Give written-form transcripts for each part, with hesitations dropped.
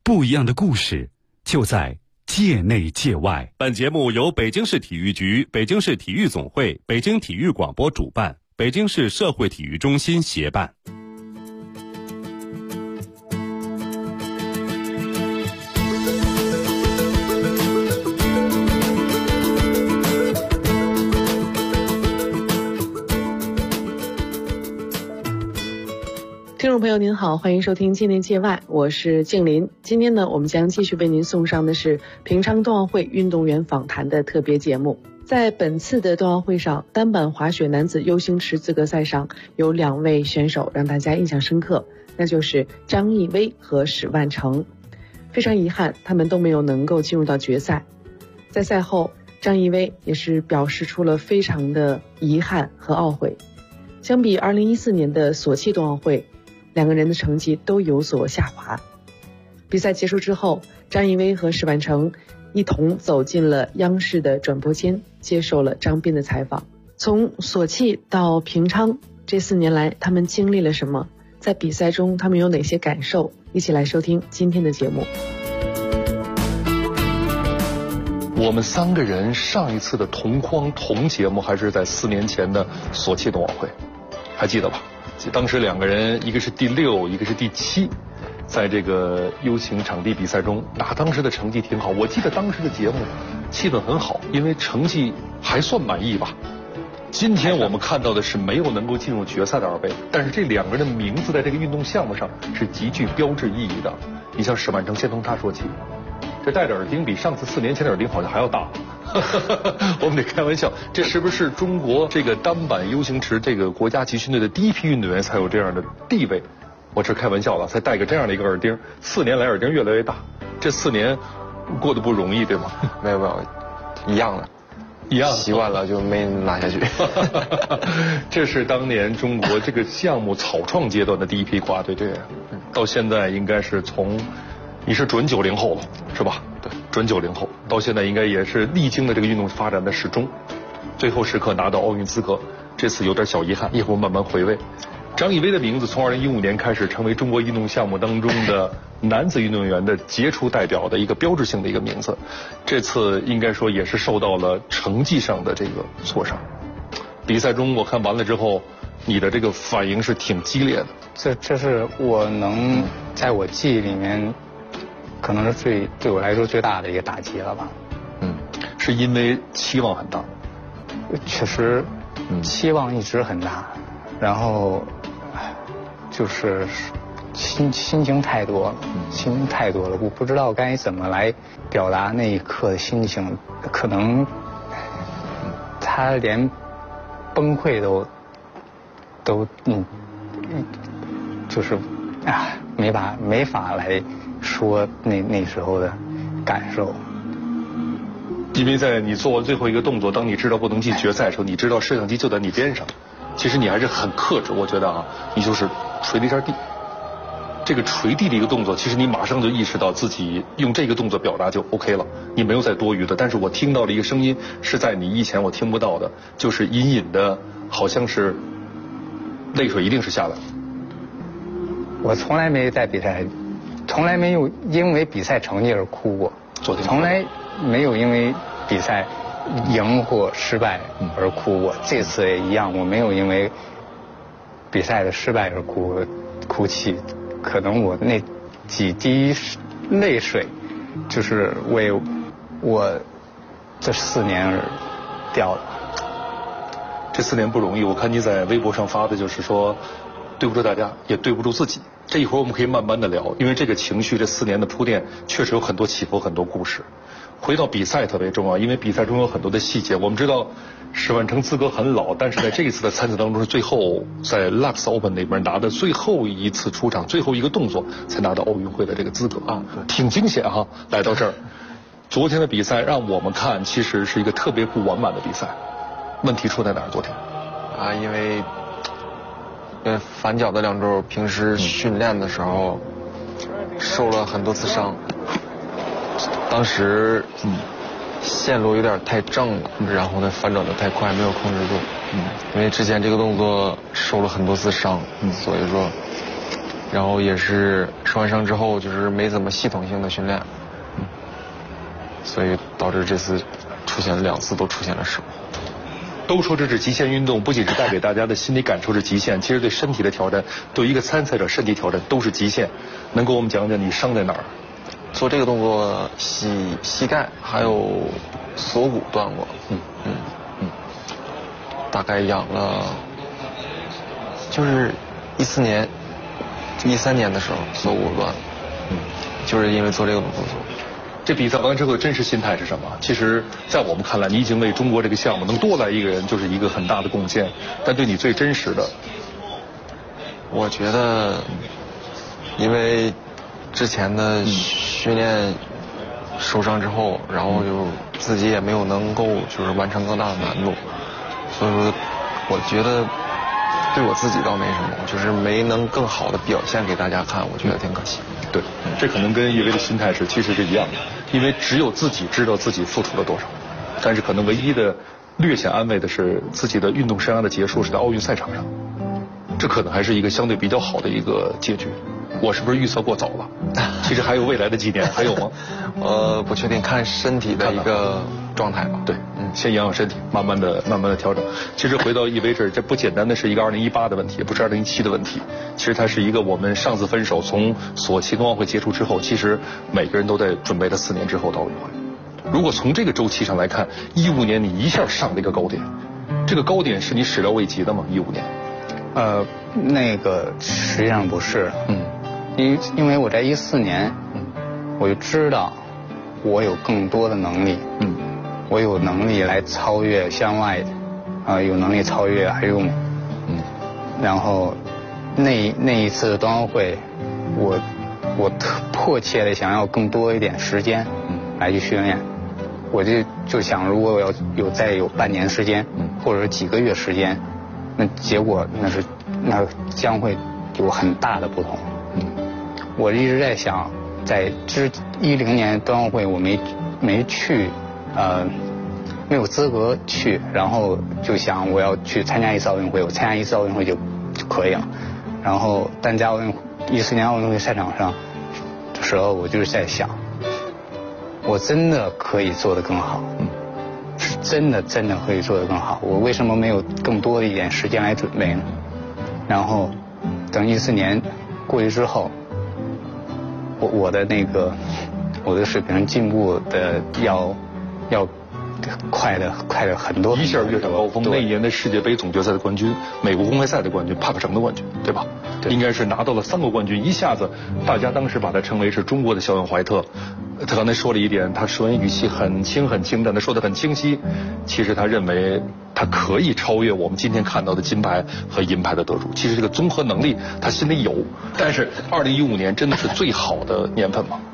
不一样的故事就在界内界外。 本节目由北京市体育局、北京市体育总会、北京体育广播主办，北京市社会体育中心协办。 听众朋友您好，欢迎收听界内界外，我是静林。今天呢，我们将继续为您送上的是平昌冬奥会运动员访谈的特别节目。在本次的冬奥会上，单板滑雪男子 U 型池资格赛上有2位选手让大家印象深刻，那就是张艺薇和史万成。非常遗憾，他们都没有能够进入到决赛。在赛后，张艺薇也是表示出了非常的遗憾和懊悔。相比2014年的索契冬奥会，2个人的成绩都有所下滑。比赛结束之后，张艺薇和史万成一同走进了央视的转播间，接受了张斌的采访。从索契到平昌，这4年来他们经历了什么？在比赛中他们有哪些感受？一起来收听今天的节目。 我们3个人上一次的同框同节目还是在4年前的索契冬奥会，还记得吧？当时2个人，一个是第6，一个是第7，在这个 U 型场地比赛中，当时的成绩挺好。我记得当时的节目气氛很好，因为成绩还算满意吧。今天我们看到的是没有能够进入决赛的2位，但是这2个人的名字在这个运动项目上是极具标志意义的。你像史万成，先从他说起，这戴着耳钉比上次4年前的耳钉好像还要大。我们得开玩笑，这是不是中国这个单板 U 型池这个国家集训队的第一批运动员才有这样的地位？我这开玩笑了，才戴个这样的一个耳钉，4年来耳钉越来越大，这4年过得不容易，对吗？ 没有，一样的，习惯了就没拿下去。 这是当年中国这个项目草创阶段的第一批国家队队员，到现在应该是你是准90后了，是吧？对，准90后，到现在应该也是历经了这个运动发展的始终，最后时刻拿到奥运资格，这次有点小遗憾，一会儿慢慢回味。张艺薇的名字从2015年开始成为中国运动项目当中的男子运动员的杰出代表的一个标志性的一个名字，这次应该说也是受到了成绩上的这个挫伤。比赛中我看完了之后，你的这个反应是挺激烈的。 这是我能在我记忆里面，可能是对我来说最大的一个打击了吧。 是因为期望很大。 确实，期望一直很大，然后就是心情太多了，我不知道该怎么来表达那一刻的心情，可能他连崩溃都就是没法来说那时候的感受。 因为在你做完最后一个动作，当你知道不能进决赛的时候，你知道摄像机就在你边上，其实你还是很克制。我觉得你就是捶了一下地，这个捶地的一个动作，其实你马上就意识到自己用这个动作表达就 OK 了，你没有再多余的。但是我听到了一个声音，是在你以前我听不到的，就是隐隐的，好像是泪水一定是下来了。 我从来没在比赛，从来没有因为比赛成绩而哭过，从来没有因为比赛赢或失败而哭过。这次也一样，我没有因为比赛的失败而哭泣。可能我那几滴泪水，就是为我这4年而掉的。 这4年不容易，我看你在微博上发的就是说，对不住大家，也对不住自己。这一会儿我们可以慢慢的聊，因为这个情绪，这4年的铺垫确实有很多起伏，很多故事。回到比赛特别重要，因为比赛中有很多的细节。我们知道史万成资格很老，但是在这一次的参赛当中是最后在 Lux Open 那边拿的最后一次出场，最后一个动作才拿到奥运会的这个资格挺惊险来到这儿，昨天的比赛让我们看，其实是一个特别不完满的比赛。问题出在哪儿？昨天因为反脚的2周，平时训练的时候受了很多次伤，当时线路有点太正了，然后呢反转的太快，没有控制住。因为之前这个动作受了很多次伤，所以说然后也是受完伤之后就是没怎么系统性的训练，所以导致这次出现2次都出现了失误。 都说这是极限运动，不仅是带给大家的心理感受是极限，其实对身体的挑战，对一个参赛者身体挑战都是极限。能给我们讲讲你伤在哪儿？ 做这个动作膝盖还有锁骨断过，大概养了，就是13年的时候锁骨断，就是因为做这个动作。 这比赛完之后的真实心态是什么？其实，在我们看来，你已经为中国这个项目能多来一个人，就是一个很大的贡献。但对你最真实的， 我觉得，因为之前的训练受伤之后，然后就自己也没有能够就是完成更大的难度，所以说，我觉得对我自己倒没什么，就是没能更好的表现给大家看，我觉得挺可惜。 对，这可能跟叶薇的心态其实是一样的，因为只有自己知道自己付出了多少，但是可能唯一的略显安慰的是自己的运动生涯的结束是在奥运赛场上，这可能还是一个相对比较好的一个结局。我是不是预测过早了？其实还有未来的几年，还有吗？ 不确定，看身体的一个状态吧。 对，先养身体，慢慢的调整。其实回到叶薇这儿，这不简单的是一个2018的问题，也不是2017的问题。其实它是一个我们上次分手，从索契冬奥会结束之后，其实每个人都在准备了4年之后的奥运会。如果从这个周期上来看，15年你一下上了一个高点，这个高点是你始料未及的吗？15年？ 那个实际上不是，因为我在14年，我就知道我有更多的能力，我有能力来超越向外，有能力超越海用，然后那一次冬奥会，我迫切的想要更多一点时间，来去训练，我就想，如果我要再有半年时间，或者是几个月时间，那结果那将会有很大的不同。我一直在想，在10年冬奥会我没去，没有资格去，然后就想我要去参加一次奥运会，我参加一次奥运会就可以了。然后但在14年奥运会赛场上的时候，我就是在想，我真的可以做得更好，是真的可以做得更好。我为什么没有更多的一点时间来准备呢？然后等14年过去之后，我的水平进步的要快的很多， 一下跃上高峰。那一年的世界杯总决赛的冠军，美国公开赛的冠军，帕克城的冠军，对吧？对，应该是拿到了3个冠军，一下子大家当时把他称为是中国的肖恩怀特。他刚才说了一点，他说完语气很轻，但他说得很清晰。其实他认为他可以超越我们今天看到的金牌和银牌的得主。其实这个综合能力他心里有，但是2015年真的是最好的年份吗？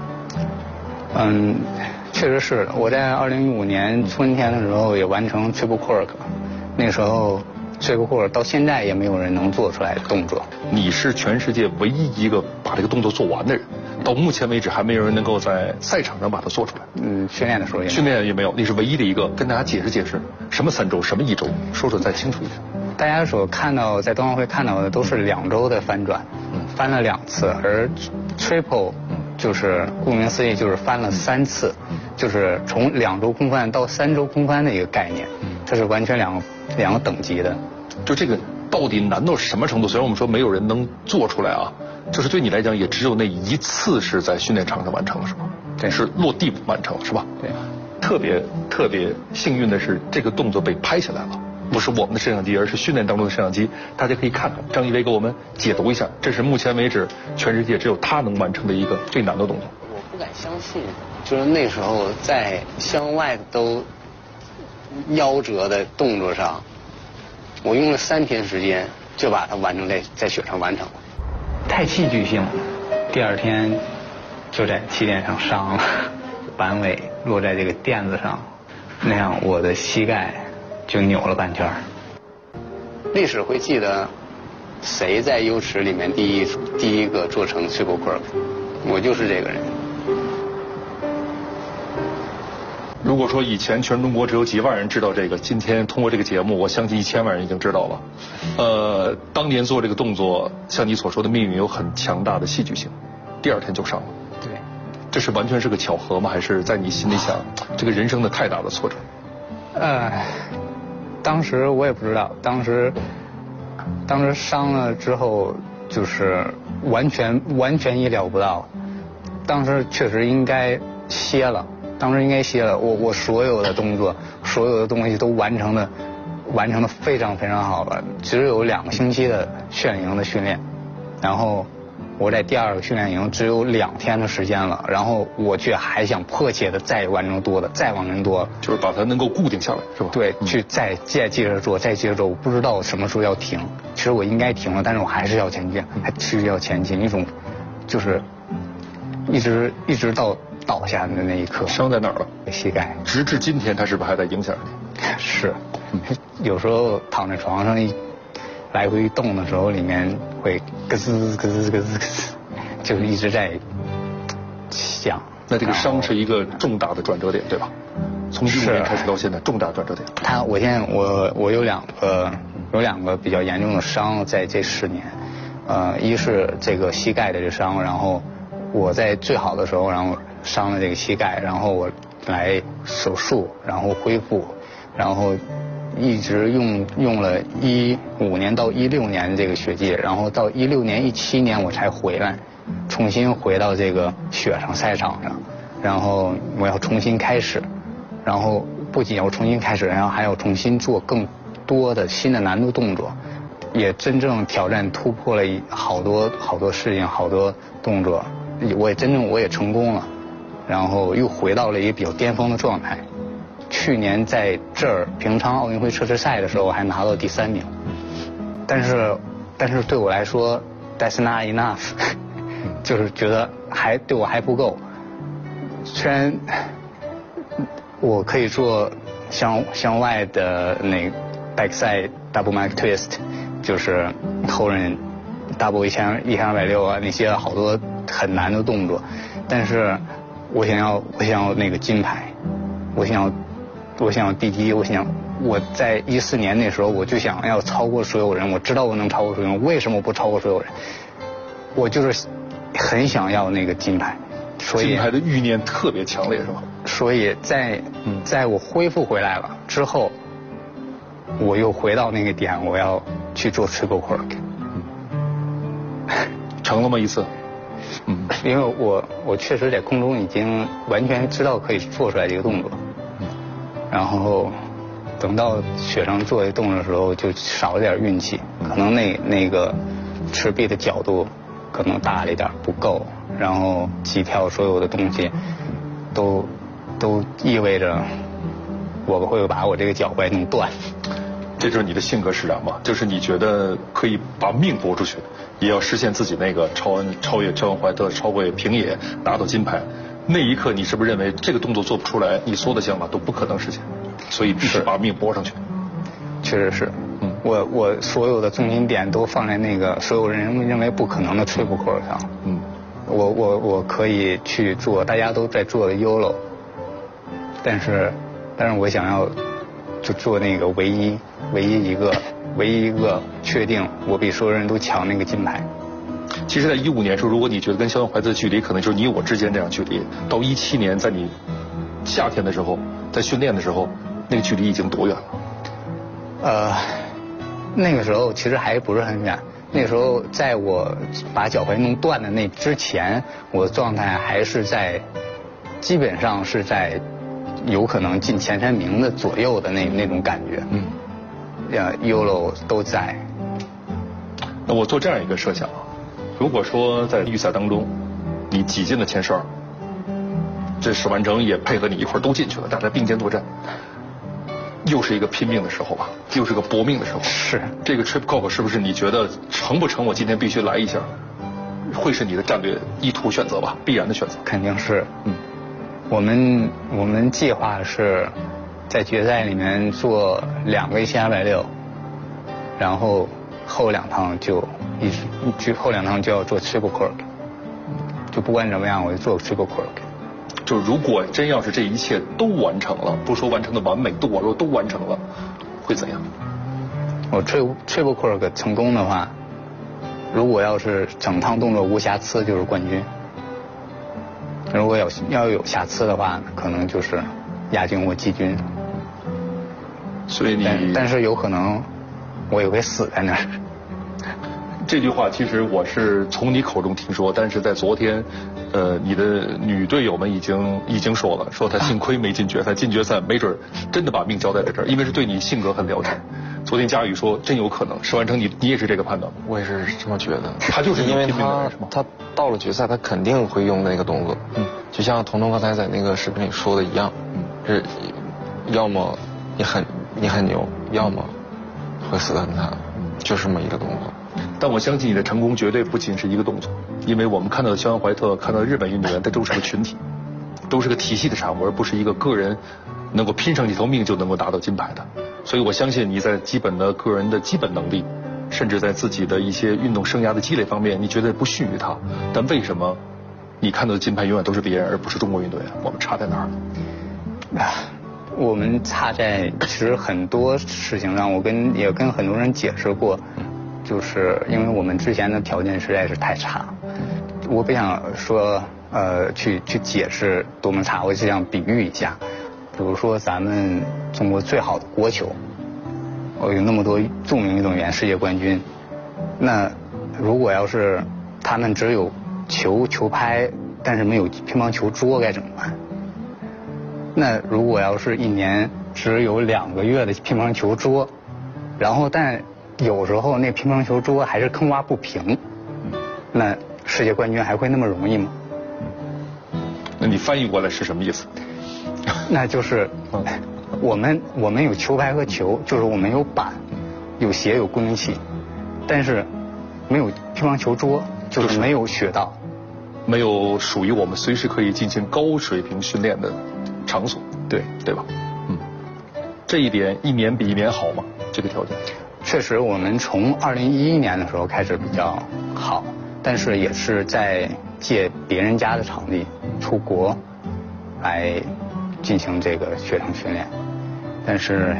确实是。我在2015年春天的时候也完成 triple cork， 那时候 triple cork 到现在也没有人能做出来的动作。 你是全世界唯一一个把这个动作做完的人，到目前为止还没有人能够在赛场上把它做出来。 训练的时候训练也没有，你是唯一的一个。跟大家解释什么3周，什么1周，说再清楚一点。 大家所看到在冬奥会看到的都是2周的翻转，翻了2次，而 triple 就是顾名思义就是翻了3次，就是从2周空翻到3周空翻的一个概念，这是完全两个等级的。 就这个到底难到什么程度？虽然我们说没有人能做出来啊，就是对你来讲也只有那1次是在训练场上完成了，是吧？对，是落地完成了，是吧？对。特别幸运的是，这个动作被拍下来了，不是我们的摄像机，而是训练当中的摄像机。大家可以看看，张一威给我们解读一下，这是目前为止全世界只有他能完成的一个最难的动作。 我不敢相信，就是那时候在向外都夭折的动作上，我用了3天时间就把它完成在雪上完成了，太戏剧性了。第2天就在起点上伤了，板尾落在这个垫子上，那样我的膝盖就扭了半圈。历史会记得谁在优池里面第一个做成 triple cork， 我就是这个人。 如果说以前全中国只有几万人知道这个，今天通过这个节目，我相信1000万人已经知道了。当年做这个动作，像你所说的命运有很强大的戏剧性，第2天就上了。 对， 这是完全是个巧合吗？还是在你心里想，这个人生的太大的挫折？ 当时我也不知道，当时伤了之后，就是完全意料不到。当时确实应该歇了，我所有的动作，所有的东西都完成的非常非常好了。只有2个星期的训练营的训练，然后我在第2个训练营只有2天的时间了，然后我却还想迫切的再完成多的，再往前多， 就是把它能够固定下来，是吧？ 对，去再接着做，再接着做。我不知道什么时候要停，其实我应该停了，但是我还是要前进，还持续要前进，一种就是一直到倒下的那一刻。 伤在哪儿了？ 膝盖。 直至今天，它是不是还在影响你？ 是，有时候躺在床上来回动的时候，里面会咯吱咯吱咯吱咯吱，就是一直在想。 那这个伤是一个重大的转折点，对吧？从15年开始到现在，重大转折点。 我现在我有两个比较严重的伤，在这10年，一是这个膝盖的这伤，然后我在最好的时候，然后伤了这个膝盖，然后我来手术，然后恢复，然后一直用了15年到16年这个血季，然后到16年17年我才回来，重新回到这个雪上赛场上，然后我要重新开始，然后不仅要重新开始，然后还要重新做更多的新的难度动作，也真正挑战突破了好多事情，好多动作，我也成功了，然后又回到了一个比较巅峰的状态。去年在这儿平昌奥运会测试赛的时候还拿到第3名，但是对我来说 that's not enough， 就是觉得对我还不够。虽然我可以做向外的那个 backside double Mike twist， 就是后刃 double 1260啊，那些好多很难的动作，但是我想要那个金牌，我想要第一，我在14年那时候我就想要超过所有人，我知道我能超过所有人，为什么不超过所有人？我就是很想要那个金牌，所以金牌的欲念特别强烈，是吧？ 所以在我恢复回来了之后，我又回到那个点，我要去做 triple cork。 成了吗一次？ 因为我确实在空中已经完全知道可以做出来这个动作，然后等到雪上做这动作的时候就少了点运气，可能那个持臂的角度可能大了一点不够，然后起跳所有的东西都意味着我会把我这个脚踝弄断。 这就是你的性格使然嘛，就是你觉得可以把命搏出去，也要实现自己那个超越焦恩怀特，超越平野，拿到金牌。那一刻你是不是认为这个动作做不出来，你所有的想法都不可能实现，所以必须把命搏上去？ 确实是，我所有的重心点都放在那个所有人认为不可能的 triple cork 上。我可以去做大家都在做的 YOLO， 但是我想要就做那个唯一一个确定我比所有人都强那个金牌。 其实在15年时候，如果你觉得跟肖恩怀特的距离可能就是你我之间这样距离，到17年在你夏天的时候，在训练的时候，那个距离已经多远了？ 那个时候其实还不是很远，那时候在我把脚踝弄断的那之前，我的状态还是基本上是在有可能进前3名的左右的那种感觉。YOLO 都在。 那我做这样一个设想啊，如果说在预赛当中你挤进了前12，这史万征也配合你一块都进去了，大家并肩作战，又是一个拼命的时候吧，又是个搏命的时候。 是这个 triple cork 是不是你觉得成不成？我今天必须来一下，会是你的战略意图选择吧，必然的选择。 肯定是。我们计划是在决赛里面做2个1260，然后后2趟就后2趟就要做 triple cork，就不管怎么样我就做 triple cork。 就如果真要是这一切都完成了，不说完成的完美度，我说都完成了，会怎样？ 我triple cork 成功的话，如果要是整趟动作无瑕疵，就是冠军；如果要有瑕疵的话，可能就是亚军或季军。 所以但是有可能我也会死在那儿。 这句话其实我是从你口中听说，但是在昨天，你的女队友们已经说了，说她幸亏没进决赛，进决赛没准真的把命交代在这儿，因为是对你性格很了解。昨天佳宇说真有可能，石万成你也是这个判断吗？ 我也是这么觉得。 他就是因为拼命的人是吗？ 他到了决赛，他肯定会用那个动作。就像彤彤刚才在那个视频里说的一样，是要么你很牛，要么会死得很惨，就是这么一个动作。 但我相信你的成功绝对不仅是一个动作，因为我们看到的肖恩怀特，看到的日本运动员，他都是个群体，都是个体系的产物，而不是一个个人能够拼上几条命就能够拿到金牌的。所以我相信你在基本的个人的基本能力，甚至在自己的一些运动生涯的积累方面，你绝对不逊于他。但为什么你看到的金牌永远都是别人，而不是中国运动员？我们差在哪儿？ 我们差在其实很多事情上，也跟很多人解释过。就是因为我们之前的条件实在是太差，我不想说去解释多么差，我只想比喻一下，比如说咱们中国最好的国球，有那么多著名运动员世界冠军，那如果要是他们只有球拍，但是没有乒乓球桌该怎么办？那如果要是一年只有2个月的乒乓球桌，然后但有时候那乒乓球桌还是坑洼不平，那世界冠军还会那么容易吗？ 那你翻译过来是什么意思？ 那就是我们有球拍和球，就是我们有板、有鞋、有功能器，但是没有乒乓球桌，就是没有雪道， 没有属于我们随时可以进行高水平训练的场所，对吧？这一点一年比一年好吗？这个条件？ 确实，我们从2011年的时候开始比较好，但是也是在借别人家的场地出国来进行这个雪场训练，但是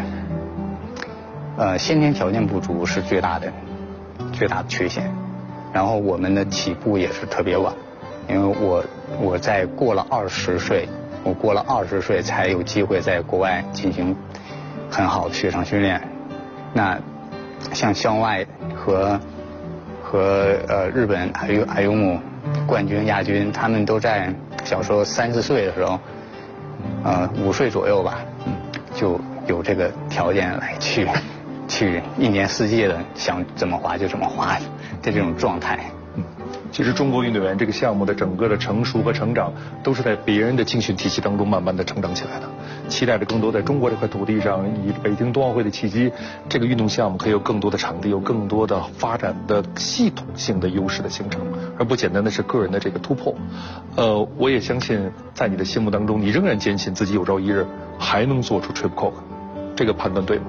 先天条件不足是最大的缺陷，然后我们的起步也是特别晚，因为我在过了20岁才有机会在国外进行很好的雪场训练，那像校外和日本阿尤姆冠军亚军，他们都在小时候3、4岁的时候，5岁左右吧，就有这个条件来去一年四季的想怎么滑就怎么滑的这种状态。 其实中国运动员这个项目的整个的成熟和成长，都是在别人的青训体系当中慢慢的成长起来的。期待着更多在中国这块土地上，以北京冬奥会的契机，这个运动项目可以有更多的场地，有更多的发展的系统性的优势的形成，而不简单的是个人的这个突破。我也相信在你的心目当中，你仍然坚信自己有朝一日还能做出 triple cork， 这个判断对吗？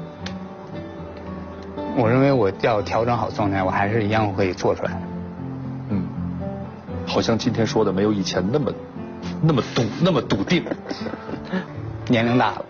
我认为我要调整好状态，我还是一样会做出来的。 好像今天说的没有以前那么笃定。 年龄大了。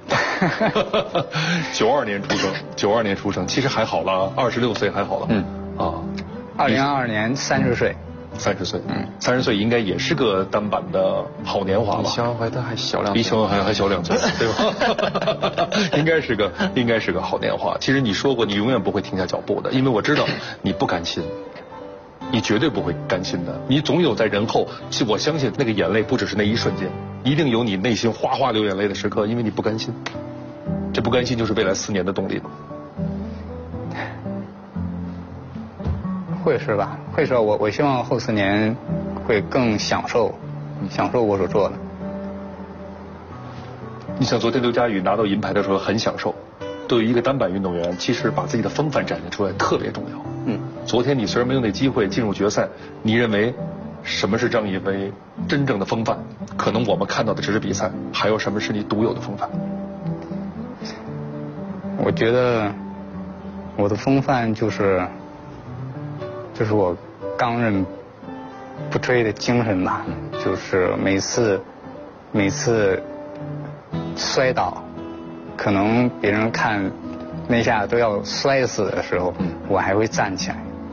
92年出生，其实还好了，26岁还好了。 2022年30岁。 30岁，30岁应该也是个单板的好年华吧？ 比肖恩怀特还小2岁， 比肖恩还小2岁，对吧？应该是个好年华。其实你说过，你永远不会停下脚步的，因为我知道你不甘心。你绝对不会甘心的，你总有在人后，我相信那个眼泪不只是那一瞬间，一定有你内心哗哗流眼泪的时刻，因为你不甘心。这不甘心就是未来4年的动力吗？ 会是吧？会是。我希望后4年会更享受我所做的。 你像昨天刘佳宇拿到银牌的时候很享受，对于一个单板运动员，其实把自己的风范展现出来特别重要。昨天你虽然没有那机会进入决赛，你认为什么是张艺飞真正的风范？可能我们看到的只是比赛，还有什么是你独有的风范？ 我觉得我的风范就是我刚韧不摧的精神吧，就是每次每次摔倒，可能别人看那下都要摔死的时候，我还会站起来。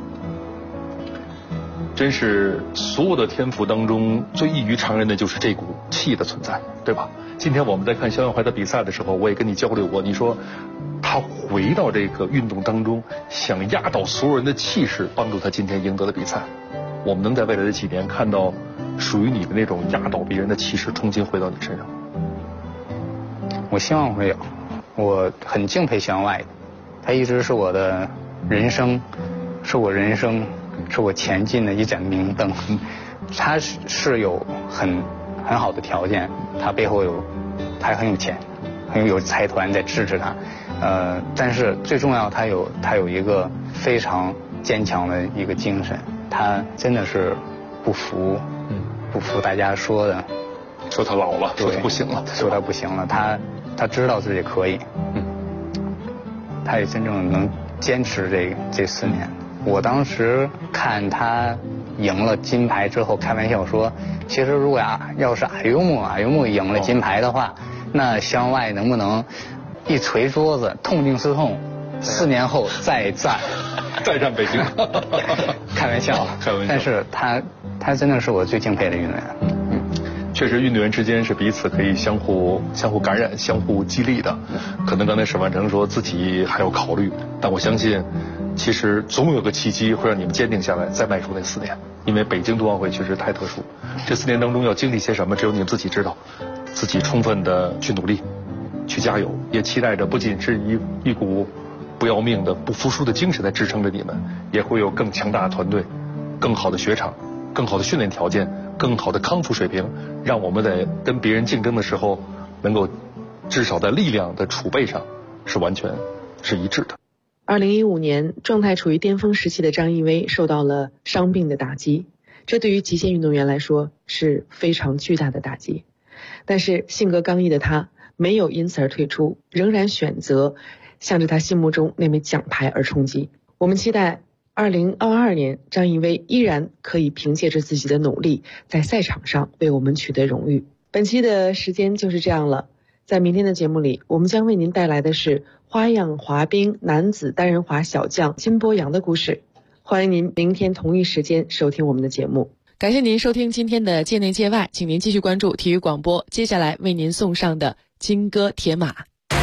真是所有的天赋当中最异于常人的就是这股气的存在，对吧？今天我们在看肖耀怀的比赛的时候，我也跟你交流过，你说他回到这个运动当中，想压倒所有人的气势，帮助他今天赢得的比赛。我们能在未来的几年看到属于你的那种压倒别人的气势重新回到你身上。 我希望会有，我很敬佩肖外，他一直是我的人生，是我前进的一盏明灯。他是有很好的条件，他背后他很有钱，有财团在支持他，但是最重要他有一个非常坚强的一个精神，他真的是不服大家说的， 说他老了，说他不行了， 说他不行了，他知道自己可以，他也真正能坚持这4年。我当时看他赢了金牌之后，开玩笑说，其实如果要是阿尤木赢了金牌的话，那肖外能不能一捶桌子，痛定思痛，4年后再战北京？ 开玩笑。但是他真的是我最敬佩的运动员。 确实，运动员之间是彼此可以相互感染、相互激励的。可能刚才沈万成说自己还要考虑，但我相信，其实总有个契机会让你们坚定下来，再迈出那4年。因为北京冬奥会确实太特殊，这4年当中要经历些什么，只有你们自己知道。自己充分的去努力，去加油，也期待着不仅是一股不要命的、不服输的精神在支撑着你们，也会有更强大的团队、更好的雪场、更好的训练条件、更好的康复水平，让我们在跟别人竞争的时候，能够至少在力量的储备上是完全是一致的。 2015年，状态处于巅峰时期的张艺薇受到了伤病的打击，这对于极限运动员来说是非常巨大的打击。但是性格刚毅的他没有因此而退出，仍然选择向着他心目中那枚奖牌而冲击。我们期待2022年张艺薇依然可以凭借着自己的努力，在赛场上为我们取得荣誉。本期的时间就是这样了，在明天的节目里，我们将为您带来的是花样滑冰男子单人滑小将金波阳的故事。欢迎您明天同一时间收听我们的节目。感谢您收听今天的界内界外，请您继续关注体育广播，接下来为您送上的金戈铁马。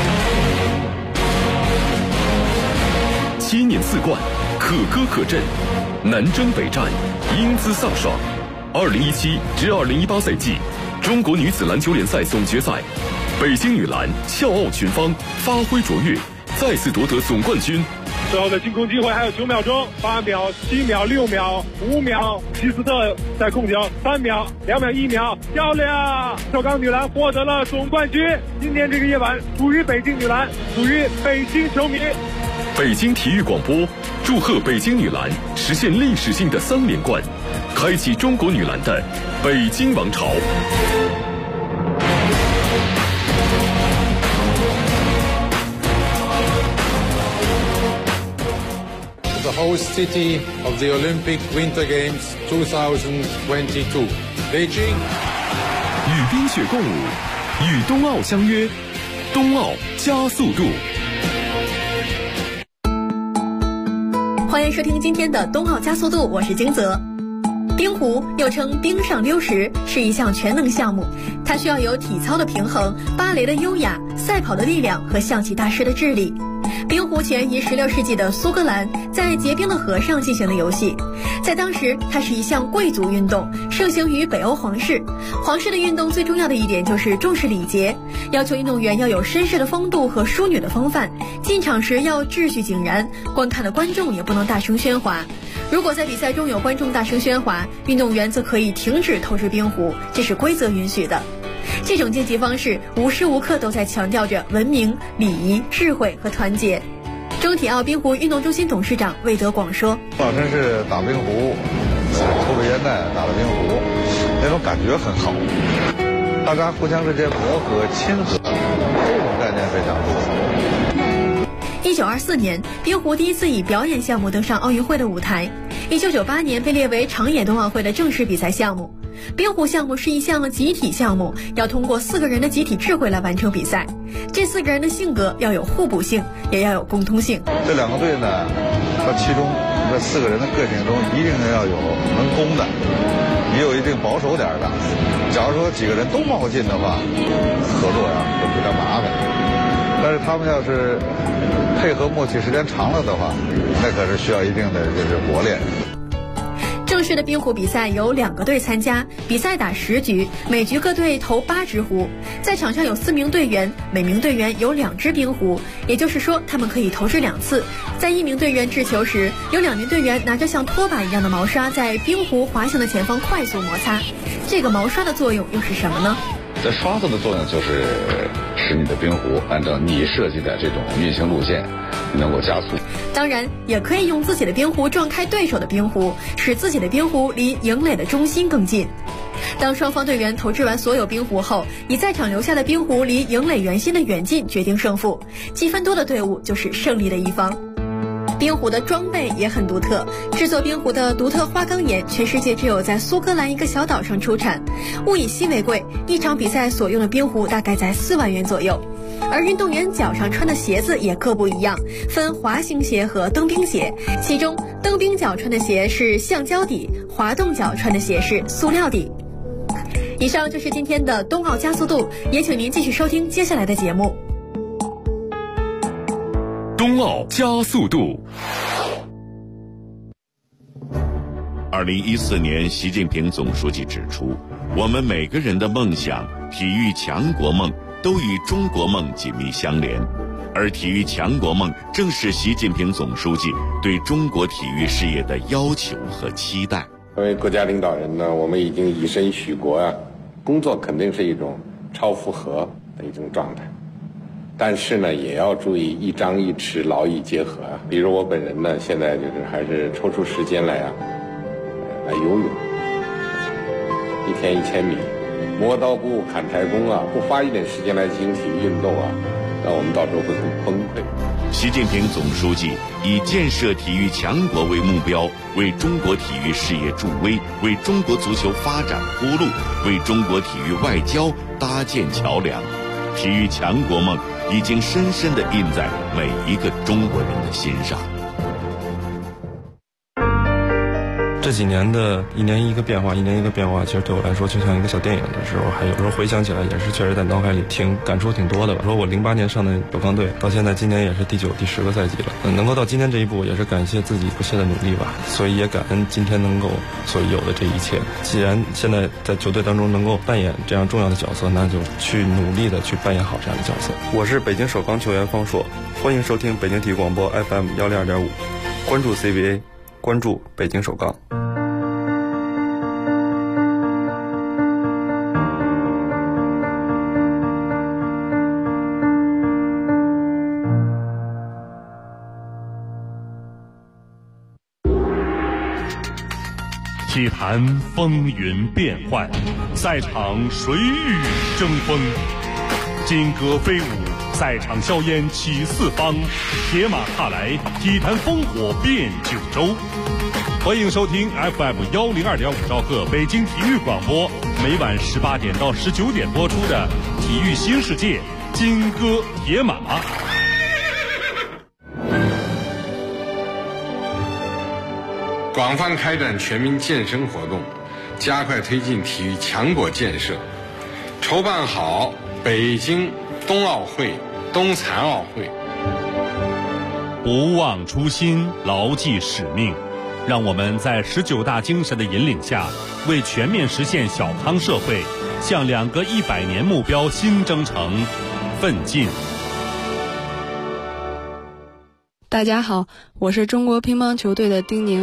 7年4冠，可歌可阵，南征北战，英姿飒爽。2017至2018赛季中国女子篮球联赛总决赛，北京女篮笑傲群芳，发挥卓越，再次夺得总冠军。 最后的进攻机会还有9秒钟，8秒、7秒、6秒、5秒，希斯特在控球，3秒、2秒、1秒，漂亮！首钢女篮获得了总冠军。今天这个夜晚属于北京女篮，属于北京球迷。 北京体育广播祝贺北京女篮实现历史性的3连冠，开启中国女篮的北京王朝。 The host city of the Olympic Winter Games 2022, Beijing. 与冰雪共舞，与冬奥相约，冬奥加速度。 欢迎收听今天的冬奥加速度，我是金泽。冰壶又称冰上溜石，是一项全能项目，它需要有体操的平衡、芭蕾的优雅、赛跑的力量和象棋大师的智力。冰壶起源于16世纪的苏格兰，在结冰的河上进行的游戏。在当时，它是一项贵族运动，盛行于北欧皇室。皇室的运动最重要的一点就是重视礼节，要求运动员要有绅士的风度和淑女的风范，进场时要秩序井然，观看的观众也不能大声喧哗。如果在比赛中有观众大声喧哗，运动员则可以停止投掷冰壶，这是规则允许的。这种竞技方式无时无刻都在强调着文明、礼仪、智慧和团结。中体奥冰壶运动中心董事长魏德广说：“ 真是打冰壶，抽着烟袋打着冰壶，那种感觉很好，大家互相之间磨合、亲和，这种概念非常多。” 1924年，冰壶第一次以表演项目登上奥运会的舞台。1998年被列为长野冬奥会的正式比赛项目。 冰壶项目是一项集体项目，要通过4个人的集体智慧来完成比赛。这4个人的性格要有互补性，也要有共通性。 这2个队呢，它其中这4个人的个性中，一定要有能攻的，也有一定保守点的。假如说几个人都冒进的话，合作呀就比较麻烦。但是他们要是配合默契时间长了的话，那可是需要一定的就是磨练。 正式的冰壶比赛有2个队参加，比赛打10局，每局各队投8只壶。在场上有4名队员，每名队员有2只冰壶，也就是说他们可以投掷2次。在1名队员掷球时，有2名队员拿着像拖把一样的毛刷在冰壶滑行的前方快速摩擦。这个毛刷的作用又是什么呢？ 这刷子的作用就是使你的冰壶按照你设计的这种运行路线能够加速。 当然也可以用自己的冰壶撞开对手的冰壶，使自己的冰壶离营垒的中心更近。当双方队员投掷完所有冰壶后，以在场留下的冰壶离营垒圆心的远近决定胜负，积分多的队伍就是胜利的一方。冰壶的装备也很独特，制作冰壶的独特花岗岩全世界只有在苏格兰一个小岛上出产，物以稀为贵，一场比赛所用的冰壶大概在4万元左右。而运动员脚上穿的鞋子也各不一样，分滑行鞋和蹬冰鞋，其中蹬冰脚穿的鞋是橡胶底，滑动脚穿的鞋是塑料底。以上就是今天的冬奥加速度，也请您继续收听接下来的节目。 冬奥加速度。 2014年，习近平总书记指出，我们每个人的梦想、体育强国梦都与中国梦紧密相连，而体育强国梦正是习近平总书记对中国体育事业的要求和期待。 作为国家领导人呢，我们已经以身许国啊，工作肯定是一种超负荷的一种状态。但是呢，也要注意一张一弛，劳逸结合啊。比如我本人呢，现在就是还是抽出时间来来游泳，1天1000米，磨刀不误砍柴工啊，不花一点时间来进行体育运动啊，那我们到时候会很崩溃。 习近平总书记以建设体育强国为目标，为中国体育事业助威，为中国足球发展铺路，为中国体育外交搭建桥梁。体育强国梦已经深深地印在每一个中国人的心上。 这几年的一年一个变化，其实对我来说就像一个小电影的时候，还有时候回想起来也是确实在脑海里感触挺多的吧。说我08年上的首钢队，到现在今年也是第9、第10个赛季了，能够到今天这一步，也是感谢自己不懈的努力吧。所以也感恩今天能够所有的这一切。既然现在在球队当中能够扮演这样重要的角色，那就去努力的去扮演好这样的角色。我是北京首钢球员方硕，欢迎收听北京体育广播 FM 102.5，关注 CBA， 关注北京首钢。 体坛风云变幻，赛场谁与争锋？金戈飞舞，赛场硝烟起四方，铁马踏来，体坛烽火遍九州。欢迎收听 FM 102.5兆赫北京体育广播，每晚18点到19点播出的《体育新世界》金戈铁马。 广泛开展全民健身活动，加快推进体育强国建设，筹办好北京冬奥会、冬残奥会。 不忘初心，牢记使命，让我们在19大精神的引领下，为全面实现小康社会，向2个100年目标新征程奋进。 大家好，我是中国乒乓球队的丁宁。